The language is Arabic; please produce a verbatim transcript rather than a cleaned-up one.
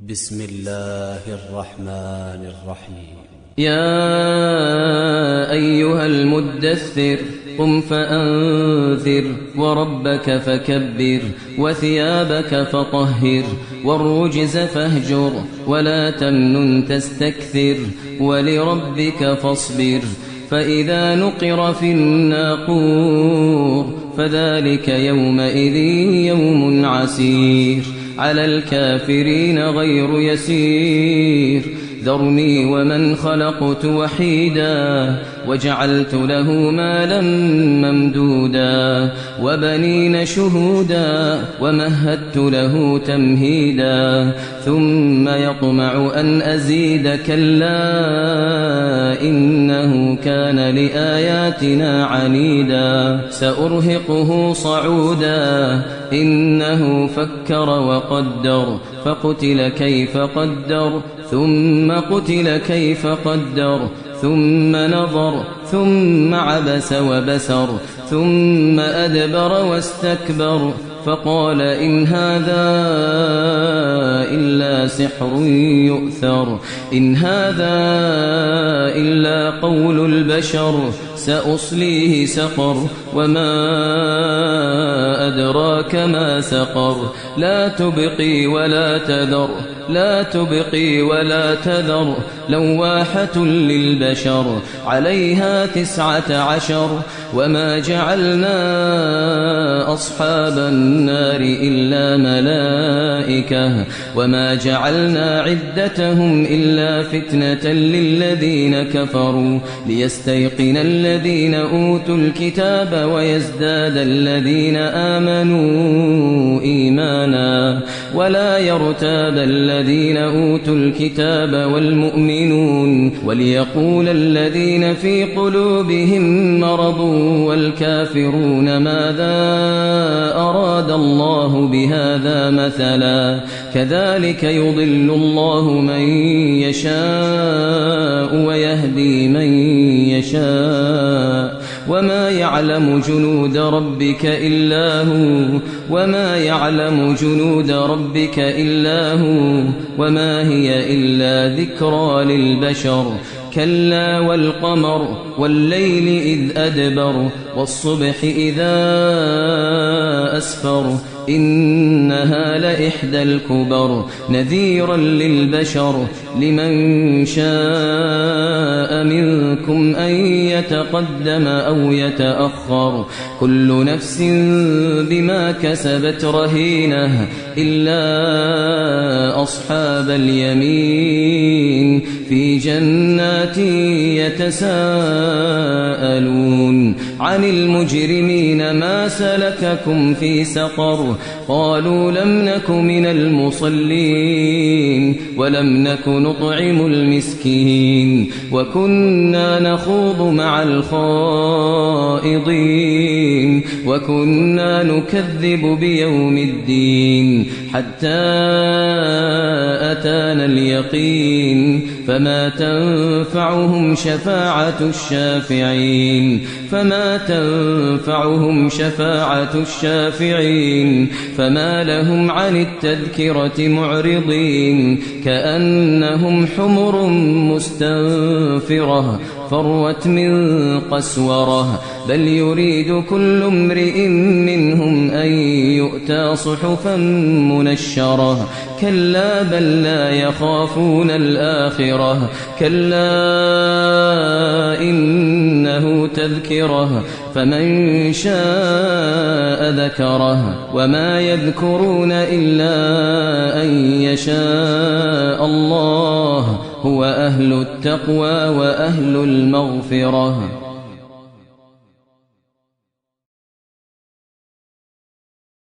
بسم الله الرحمن الرحيم. يا أيها المدثر قم فأنذر وربك فكبر وثيابك فطهر والرجز فاهجر ولا تمنن تستكثر ولربك فاصبر فإذا نقر في الناقور فذلك يومئذ يوم عسير على الكافرين غير يسير ذرني ومن خلقت وحيدا وجعلت له مالا ممدودا وبنين شهودا ومهدت له تمهيدا ثم يطمع أن أزيد كلا إنه كان لآياتنا عنيدا سأرهقه صعودا إنه فكر وقدر فقتل كيف قدر ثم قتل كيف قدر ثم نظر ثم عبس وبسر ثم أدبر واستكبر فقال إن هذا إلا سحر يؤثر إن هذا إلا قول البشر سأصليه سقر وما أدراك ما سقر لا تبقي ولا تذر لا تبقي ولا تذر لواحة للبشر عليها تسعة عشر وما جعلنا أصحاب النار إلا ملائكة وما جعلنا عدتهم إلا فتنة للذين كفروا ليستيقن الذين أوتوا الكتاب ويزداد الذين آمنوا إيمانا ولا يرتاب الذين أوتوا الكتاب والمؤمنون وليقول الذين في قلوبهم مرض والكافرون ماذا أراد الله بهذا مثلا كذلك يضل الله من يشاء ويهدي من يشاء وما يعلم جنود ربك إلا هو وما يعلم جنود ربك إلا هو وما هي إلا ذكرى للبشر كلا والقمر والليل إذ أدبر والصبح إذا أسفر إنها لإحدى الكبر نذيرا للبشر لمن شاء منكم أن يتقدم أو يتأخر كل نفس بما كسبت رهينة إلا أصحاب اليمين في جنات يتساءلون عن المجرمين ما سلككم في سقر قالوا لم نك من المصلين ولم نك نطعم المسكين وكنا نخوض مع الخائضين وكنا نكذب بيوم الدين حتى أتانا اليقين فما تنفعهم شفاعة الشافعين فما تنفعهم شفاعة الشافعين فما لهم عن التذكرة معرضين كأنهم حمر مستنفرة فروت من قسورة بل يريد كل امرئ منهم أن يؤتى صحفا منشرة كلا بل لا يخافون الآخرة كلا إنه تذكرة فمن شاء ذكره وما يذكرون إلا أن يشاء الله هو أهل التقوى وأهل المغفرة.